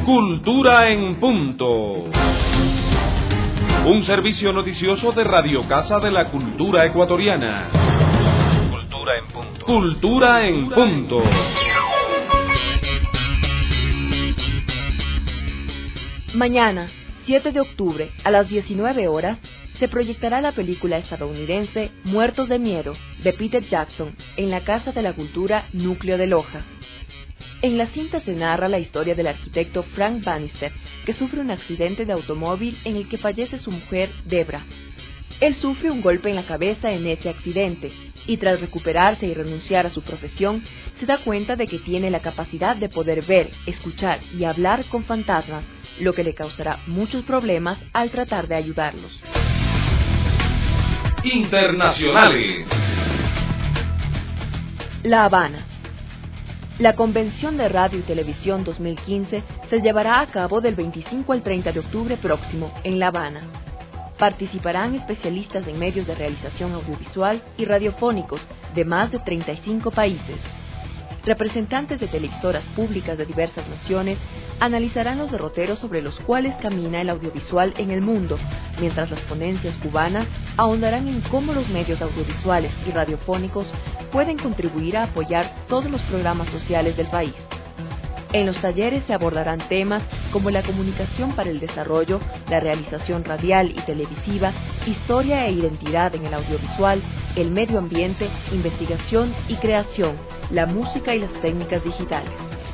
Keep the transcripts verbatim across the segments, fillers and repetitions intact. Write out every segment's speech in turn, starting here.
Cultura en Punto. Un servicio noticioso de Radio Casa de la Cultura Ecuatoriana. Cultura en Punto. Cultura en Punto. Mañana, siete de octubre, a las diecinueve horas, se proyectará la película estadounidense Muertos de Miedo, de Peter Jackson, en la Casa de la Cultura Núcleo de Loja. En la cinta se narra la historia del arquitecto Frank Bannister, que sufre un accidente de automóvil en el que fallece su mujer, Debra. Él sufre un golpe en la cabeza en ese accidente, y tras recuperarse y renunciar a su profesión, se da cuenta de que tiene la capacidad de poder ver, escuchar y hablar con fantasmas, lo que le causará muchos problemas al tratar de ayudarlos. Internacionales. La Habana. La Convención de Radio y Televisión dos mil quince se llevará a cabo del veinticinco al treinta de octubre próximo en La Habana. Participarán especialistas en medios de realización audiovisual y radiofónicos de más de treinta y cinco países. Representantes de televisoras públicas de diversas naciones analizarán los derroteros sobre los cuales camina el audiovisual en el mundo, mientras las ponencias cubanas ahondarán en cómo los medios audiovisuales y radiofónicos pueden contribuir a apoyar todos los programas sociales del país. En los talleres se abordarán temas como la comunicación para el desarrollo, la realización radial y televisiva, historia e identidad en el audiovisual, el medio ambiente, investigación y creación, la música y las técnicas digitales.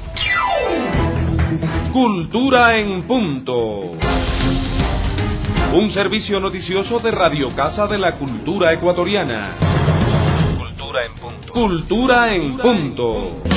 Cultura en Punto. Un servicio noticioso de Radio Casa de la Cultura Ecuatoriana. Cultura en Punto. Cultura en Punto.